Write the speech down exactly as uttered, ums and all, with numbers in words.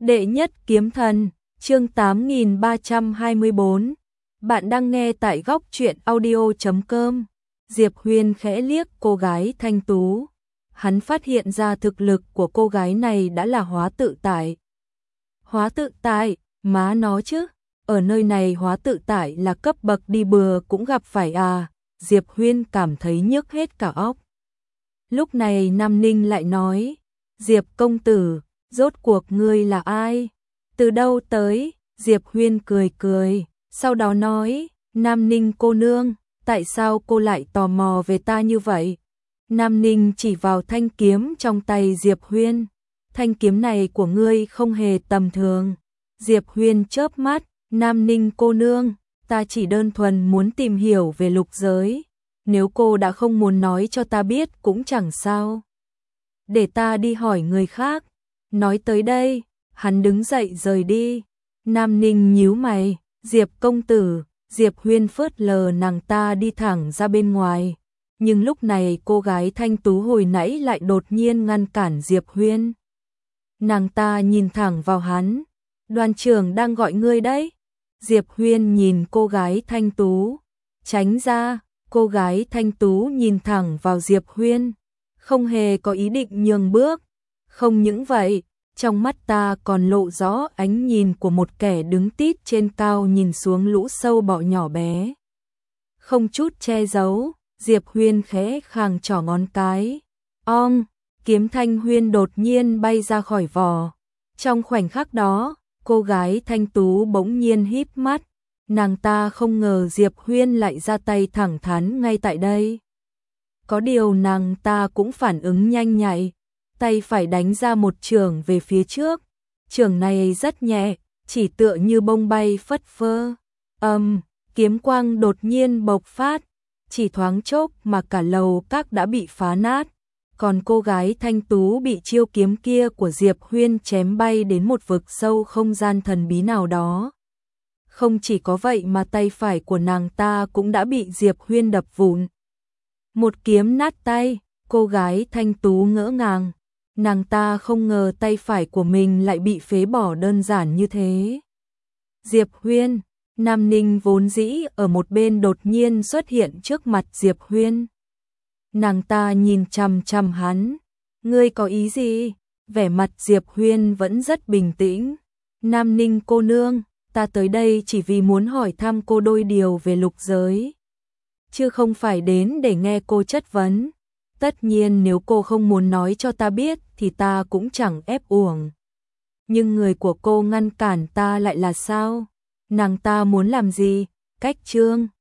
Đệ nhất kiếm thần, chương tám nghìn ba trăm hai mươi bốn. Bạn đang nghe tại góc truyện audio chấm com. Diệp Huyên khẽ liếc cô gái thanh tú. Hắn phát hiện ra thực lực của cô gái này đã là hóa tự tại. Hóa tự tại, má nó chứ. Ở nơi này hóa tự tại là cấp bậc đi bừa cũng gặp phải à. Diệp Huyên cảm thấy nhức hết cả óc. Lúc này Nam Ninh lại nói, Diệp công tử, rốt cuộc ngươi là ai? Từ đâu tới? Diệp Huyên cười cười, sau đó nói, Nam Ninh cô nương, tại sao cô lại tò mò về ta như vậy? Nam Ninh chỉ vào thanh kiếm trong tay Diệp Huyên. Thanh kiếm này của ngươi không hề tầm thường. Diệp Huyên chớp mắt, Nam Ninh cô nương, ta chỉ đơn thuần muốn tìm hiểu về lục giới. Nếu cô đã không muốn nói cho ta biết cũng chẳng sao. Để ta đi hỏi người khác. Nói tới đây, hắn đứng dậy rời đi. Nam Ninh nhíu mày, Diệp công tử, Diệp Huyên phớt lờ nàng ta đi thẳng ra bên ngoài. Nhưng lúc này cô gái thanh tú hồi nãy lại đột nhiên ngăn cản Diệp Huyên. Nàng ta nhìn thẳng vào hắn, đoàn trưởng đang gọi ngươi đấy. Diệp Huyên nhìn cô gái thanh tú, tránh ra. Cô gái thanh tú nhìn thẳng vào Diệp Huyên, không hề có ý định nhường bước. Không những vậy, trong mắt ta còn lộ rõ ánh nhìn của một kẻ đứng tít trên cao nhìn xuống lũ sâu bọ nhỏ bé. Không chút che giấu, Diệp Huyên khẽ khàng trỏ ngón cái. Ong, kiếm thanh huyên đột nhiên bay ra khỏi vỏ. Trong khoảnh khắc đó, cô gái thanh tú bỗng nhiên híp mắt. Nàng ta không ngờ Diệp Huyên lại ra tay thẳng thắn ngay tại đây. Có điều nàng ta cũng phản ứng nhanh nhạy, tay phải đánh ra một chưởng về phía trước. Chưởng này rất nhẹ, chỉ tựa như bông bay phất phơ. Ầm, um, kiếm quang đột nhiên bộc phát, chỉ thoáng chốc mà cả lầu các đã bị phá nát. Còn cô gái thanh tú bị chiêu kiếm kia của Diệp Huyên chém bay đến một vực sâu không gian thần bí nào đó. Không chỉ có vậy mà tay phải của nàng ta cũng đã bị Diệp Huyên đập vụn. Một kiếm nát tay, cô gái thanh tú ngỡ ngàng. Nàng ta không ngờ tay phải của mình lại bị phế bỏ đơn giản như thế. Diệp Huyên, Nam Ninh vốn dĩ ở một bên đột nhiên xuất hiện trước mặt Diệp Huyên. Nàng ta nhìn chằm chằm hắn. Ngươi có ý gì? Vẻ mặt Diệp Huyên vẫn rất bình tĩnh. Nam Ninh cô nương, ta tới đây chỉ vì muốn hỏi thăm cô đôi điều về lục giới, chứ không phải đến để nghe cô chất vấn. Tất nhiên nếu cô không muốn nói cho ta biết thì ta cũng chẳng ép uổng. Nhưng người của cô ngăn cản ta lại là sao? Nàng ta muốn làm gì? Cách trương.